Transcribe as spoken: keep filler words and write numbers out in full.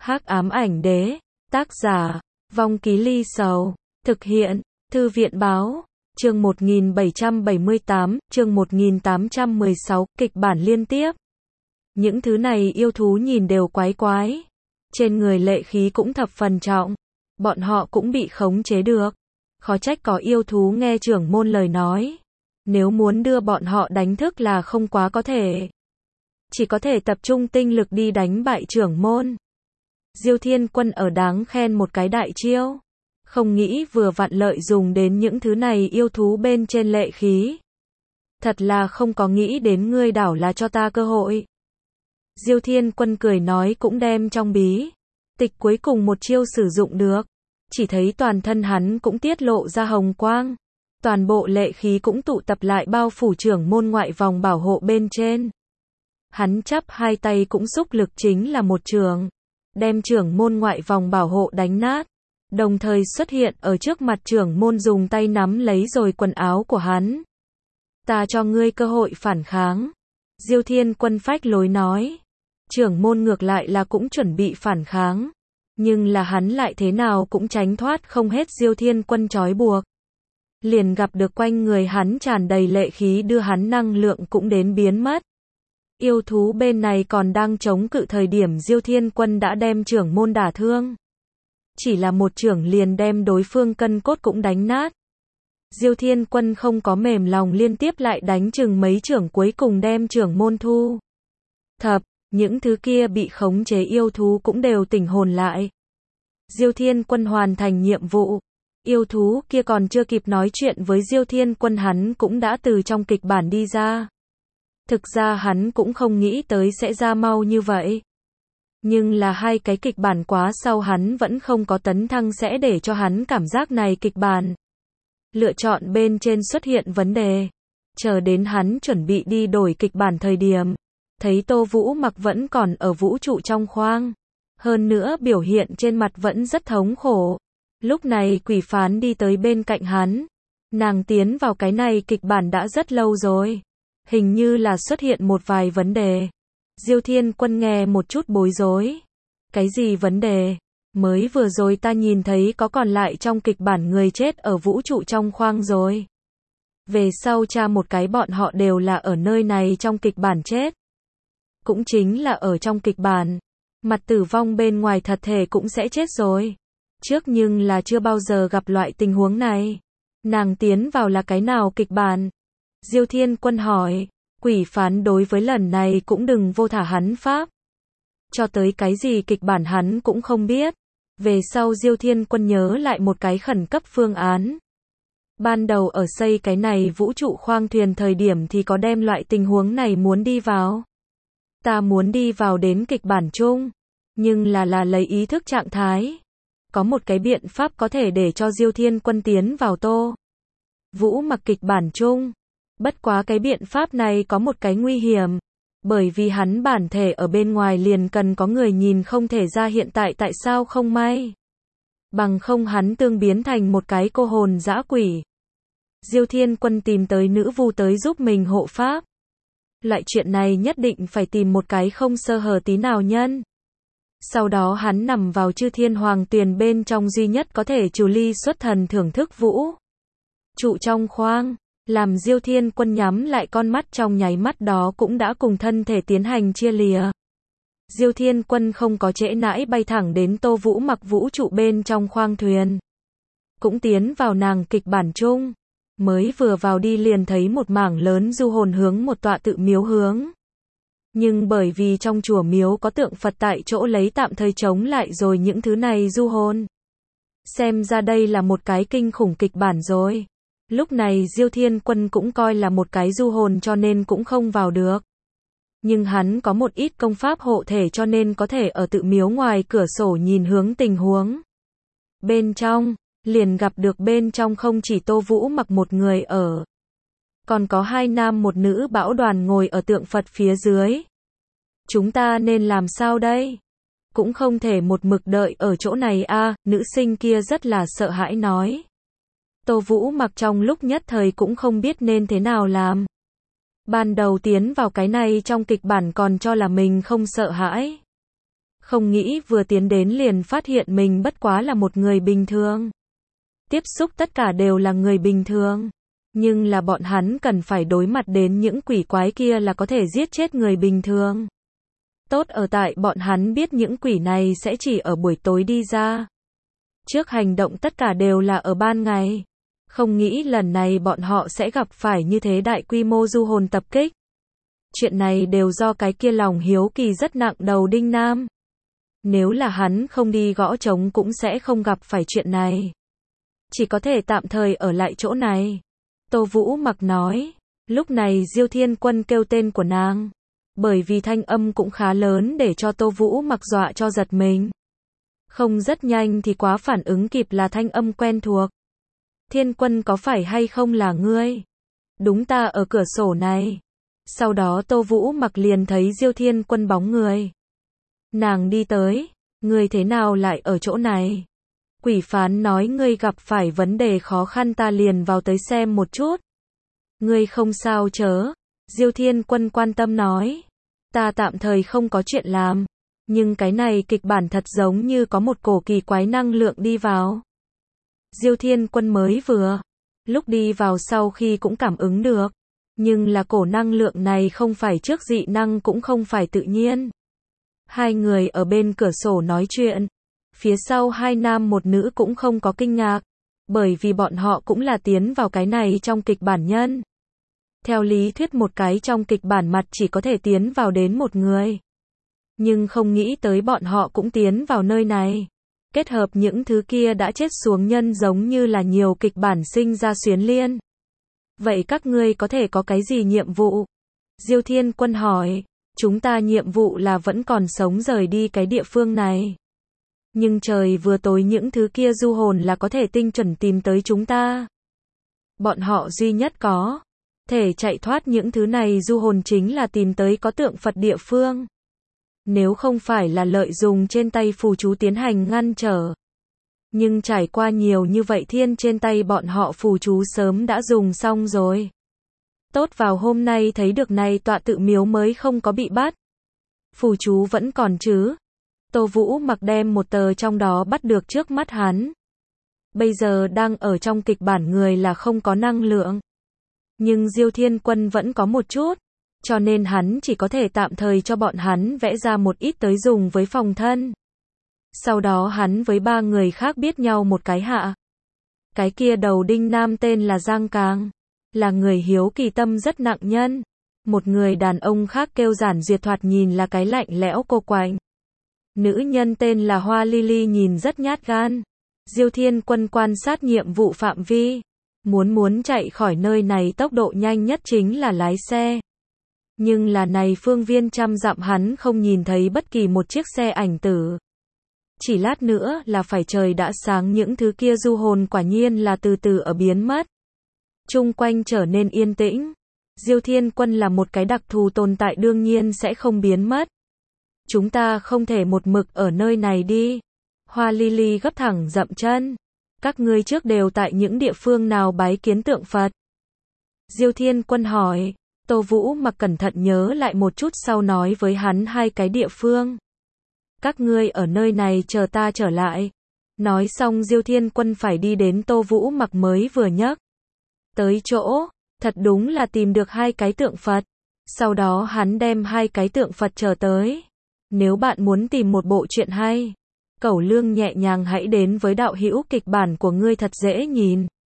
Hắc ám ảnh đế, tác giả, Vong Ký Ly Sầu, thực hiện, Thư viện báo, chương một nghìn bảy trăm bảy mươi tám, chương một nghìn tám trăm mười sáu, kịch bản liên tiếp. Những thứ này yêu thú nhìn đều quái quái, trên người lệ khí cũng thập phần trọng, bọn họ cũng bị khống chế được. Khó trách có yêu thú nghe trưởng môn lời nói, nếu muốn đưa bọn họ đánh thức là không quá có thể. Chỉ có thể tập trung tinh lực đi đánh bại trưởng môn. Diêu Thiên Quân ở đáng khen một cái đại chiêu, không nghĩ vừa vặn lợi dùng đến những thứ này yêu thú bên trên lệ khí. Thật là không có nghĩ đến ngươi đảo là cho ta cơ hội. Diêu Thiên Quân cười nói cũng đem trong bí tịch cuối cùng một chiêu sử dụng được, chỉ thấy toàn thân hắn cũng tiết lộ ra hồng quang, toàn bộ lệ khí cũng tụ tập lại bao phủ trưởng môn ngoại vòng bảo hộ bên trên. Hắn chắp hai tay cũng xúc lực chính là một trường, đem trưởng môn ngoại vòng bảo hộ đánh nát, đồng thời xuất hiện ở trước mặt trưởng môn dùng tay nắm lấy rồi quần áo của hắn. Ta cho ngươi cơ hội phản kháng. Diêu Thiên Quân phách lối nói. Trưởng môn ngược lại là cũng chuẩn bị phản kháng, nhưng là hắn lại thế nào cũng tránh thoát không hết Diêu Thiên Quân trói buộc. Liền gặp được quanh người hắn tràn đầy lệ khí đưa hắn năng lượng cũng đến biến mất. Yêu thú bên này còn đang chống cự thời điểm Diêu Thiên Quân đã đem trưởng môn đả thương. Chỉ là một trưởng liền đem đối phương cân cốt cũng đánh nát. Diêu Thiên Quân không có mềm lòng liên tiếp lại đánh chừng mấy trưởng cuối cùng đem trưởng môn thu thập, những thứ kia bị khống chế yêu thú cũng đều tỉnh hồn lại. Diêu Thiên Quân hoàn thành nhiệm vụ. Yêu thú kia còn chưa kịp nói chuyện với Diêu Thiên Quân hắn cũng đã từ trong kịch bản đi ra. Thực ra hắn cũng không nghĩ tới sẽ ra mau như vậy. Nhưng là hai cái kịch bản quá sau hắn vẫn không có tấn thăng sẽ để cho hắn cảm giác này kịch bản. Lựa chọn bên trên xuất hiện vấn đề. Chờ đến hắn chuẩn bị đi đổi kịch bản thời điểm. Thấy Tô Vũ Mặc vẫn còn ở vũ trụ trong khoang. Hơn nữa biểu hiện trên mặt vẫn rất thống khổ. Lúc này Quỷ Phán đi tới bên cạnh hắn. Nàng tiến vào cái này kịch bản đã rất lâu rồi. Hình như là xuất hiện một vài vấn đề. Diêu Thiên Quân nghe một chút bối rối. Cái gì vấn đề? Mới vừa rồi ta nhìn thấy có còn lại trong kịch bản người chết ở vũ trụ trong khoang rồi. Về sau tra một cái bọn họ đều là ở nơi này trong kịch bản chết. Cũng chính là ở trong kịch bản. Mặt tử vong bên ngoài thật thể cũng sẽ chết rồi. Trước nhưng là chưa bao giờ gặp loại tình huống này. Nàng tiến vào là cái nào kịch bản? Diêu Thiên Quân hỏi. Quỷ Phán đối với lần này cũng đừng vô thả hắn pháp. Cho tới cái gì kịch bản hắn cũng không biết. Về sau Diêu Thiên Quân nhớ lại một cái khẩn cấp phương án. Ban đầu ở xây cái này vũ trụ khoang thuyền thời điểm thì có đem loại tình huống này muốn đi vào. Ta muốn đi vào đến kịch bản chung. Nhưng là là lấy ý thức trạng thái. Có một cái biện pháp có thể để cho Diêu Thiên Quân tiến vào Tô Vũ Mặc kịch bản chung. Bất quá cái biện pháp này có một cái nguy hiểm. Bởi vì hắn bản thể ở bên ngoài liền cần có người nhìn không thể ra hiện tại tại sao không may. Bằng không hắn tương biến thành một cái cô hồn dã quỷ. Diêu Thiên Quân tìm tới nữ vu tới giúp mình hộ pháp. Loại chuyện này nhất định phải tìm một cái không sơ hở tí nào nhân. Sau đó hắn nằm vào Chư Thiên Hoàng Tuyền bên trong duy nhất có thể trừ ly xuất thần thưởng thức vũ trụ trong khoang. Làm Diêu Thiên Quân nhắm lại con mắt trong nháy mắt đó cũng đã cùng thân thể tiến hành chia lìa. Diêu Thiên Quân không có trễ nãi bay thẳng đến Tô Vũ Mặc vũ trụ bên trong khoang thuyền. Cũng tiến vào nàng kịch bản chung. Mới vừa vào đi liền thấy một mảng lớn du hồn hướng một tọa tự miếu hướng. Nhưng bởi vì trong chùa miếu có tượng Phật tại chỗ lấy tạm thời chống lại rồi những thứ này du hồn. Xem ra đây là một cái kinh khủng kịch bản rồi. Lúc này Diêu Thiên Quân cũng coi là một cái du hồn cho nên cũng không vào được. Nhưng hắn có một ít công pháp hộ thể cho nên có thể ở tự miếu ngoài cửa sổ nhìn hướng tình huống. Bên trong, liền gặp được bên trong không chỉ Tô Vũ Mặc một người ở. Còn có hai nam một nữ bão đoàn ngồi ở tượng Phật phía dưới. Chúng ta nên làm sao đây? Cũng không thể một mực đợi ở chỗ này a, à, nữ sinh kia rất là sợ hãi nói. Tô Vũ Mặc trong lúc nhất thời cũng không biết nên thế nào làm. Ban đầu tiến vào cái này trong kịch bản còn cho là mình không sợ hãi. Không nghĩ vừa tiến đến liền phát hiện mình bất quá là một người bình thường. Tiếp xúc tất cả đều là người bình thường. Nhưng là bọn hắn cần phải đối mặt đến những quỷ quái kia là có thể giết chết người bình thường. Tốt ở tại bọn hắn biết những quỷ này sẽ chỉ ở buổi tối đi ra. Trước hành động tất cả đều là ở ban ngày. Không nghĩ lần này bọn họ sẽ gặp phải như thế đại quy mô du hồn tập kích. Chuyện này đều do cái kia lòng hiếu kỳ rất nặng đầu Đinh Nam. Nếu là hắn không đi gõ trống cũng sẽ không gặp phải chuyện này. Chỉ có thể tạm thời ở lại chỗ này. Tô Vũ Mặc nói. Lúc này Diêu Thiên Quân kêu tên của nàng. Bởi vì thanh âm cũng khá lớn để cho Tô Vũ Mặc dọa cho giật mình. Không rất nhanh thì quá phản ứng kịp là thanh âm quen thuộc. Thiên Quân có phải hay không là ngươi? Đúng, ta ở cửa sổ này. Sau đó Tô Vũ Mặc liền thấy Diêu Thiên Quân bóng người. Nàng đi tới. Ngươi thế nào lại ở chỗ này? Quỷ phán nói ngươi gặp phải vấn đề khó khăn, ta liền vào tới xem một chút. Ngươi không sao chớ? Diêu Thiên Quân quan tâm nói. Ta tạm thời không có chuyện làm. Nhưng cái này kịch bản thật giống như có một cổ kỳ quái năng lượng đi vào. Diêu Thiên Quân mới vừa. Lúc đi vào sau khi cũng cảm ứng được. Nhưng là cổ năng lượng này không phải trước dị năng cũng không phải tự nhiên. Hai người ở bên cửa sổ nói chuyện. Phía sau hai nam một nữ cũng không có kinh ngạc. Bởi vì bọn họ cũng là tiến vào cái này trong kịch bản nhân. Theo lý thuyết một cái trong kịch bản mặt chỉ có thể tiến vào đến một người. Nhưng không nghĩ tới bọn họ cũng tiến vào nơi này. Kết hợp những thứ kia đã chết xuống nhân giống như là nhiều kịch bản sinh ra xuyến liên. Vậy các ngươi có thể có cái gì nhiệm vụ? Diêu Thiên Quân hỏi. Chúng ta nhiệm vụ là vẫn còn sống rời đi cái địa phương này. Nhưng trời vừa tối những thứ kia du hồn là có thể tinh chuẩn tìm tới chúng ta. Bọn họ duy nhất có thể chạy thoát những thứ này du hồn chính là tìm tới có tượng Phật địa phương. Nếu không phải là lợi dụng trên tay phù chú tiến hành ngăn trở. Nhưng trải qua nhiều như vậy thiên trên tay bọn họ phù chú sớm đã dùng xong rồi. Tốt vào hôm nay thấy được này tọa tự miếu mới không có bị bắt. Phù chú vẫn còn chứ. Tô Vũ Mặc đem một tờ trong đó bắt được trước mắt hắn. Bây giờ đang ở trong kịch bản người là không có năng lượng. Nhưng Diêu Thiên Quân vẫn có một chút. Cho nên hắn chỉ có thể tạm thời cho bọn hắn vẽ ra một ít tới dùng với phòng thân. Sau đó hắn với ba người khác biết nhau một cái hạ. Cái kia đầu Đinh Nam tên là Giang Càng. Là người hiếu kỳ tâm rất nặng nhân. Một người đàn ông khác kêu Giản Duyệt thoạt nhìn là cái lạnh lẽo cô quạnh. Nữ nhân tên là Hoa Lily nhìn rất nhát gan. Diêu Thiên Quân quan sát nhiệm vụ phạm vi. Muốn muốn chạy khỏi nơi này tốc độ nhanh nhất chính là lái xe. Nhưng là này phương viên trăm dặm hắn không nhìn thấy bất kỳ một chiếc xe ảnh tử. Chỉ lát nữa là phải trời đã sáng, những thứ kia du hồn quả nhiên là từ từ ở biến mất. Chung quanh trở nên yên tĩnh. Diêu Thiên Quân là một cái đặc thù tồn tại đương nhiên sẽ không biến mất. Chúng ta không thể một mực ở nơi này đi. Hoa Lily gấp thẳng dậm chân. Các ngươi trước đều tại những địa phương nào bái kiến tượng Phật? Diêu Thiên Quân hỏi. Tô Vũ Mặc cẩn thận nhớ lại một chút sau nói với hắn hai cái địa phương. Các ngươi ở nơi này chờ ta trở lại. Nói xong Diêu Thiên Quân phải đi đến Tô Vũ Mặc mới vừa nhấc tới chỗ. Thật đúng là tìm được hai cái tượng Phật. Sau đó hắn đem hai cái tượng Phật chờ tới. Nếu bạn muốn tìm một bộ truyện hay, Cẩu Lương nhẹ nhàng hãy đến với đạo hữu kịch bản của ngươi thật dễ nhìn.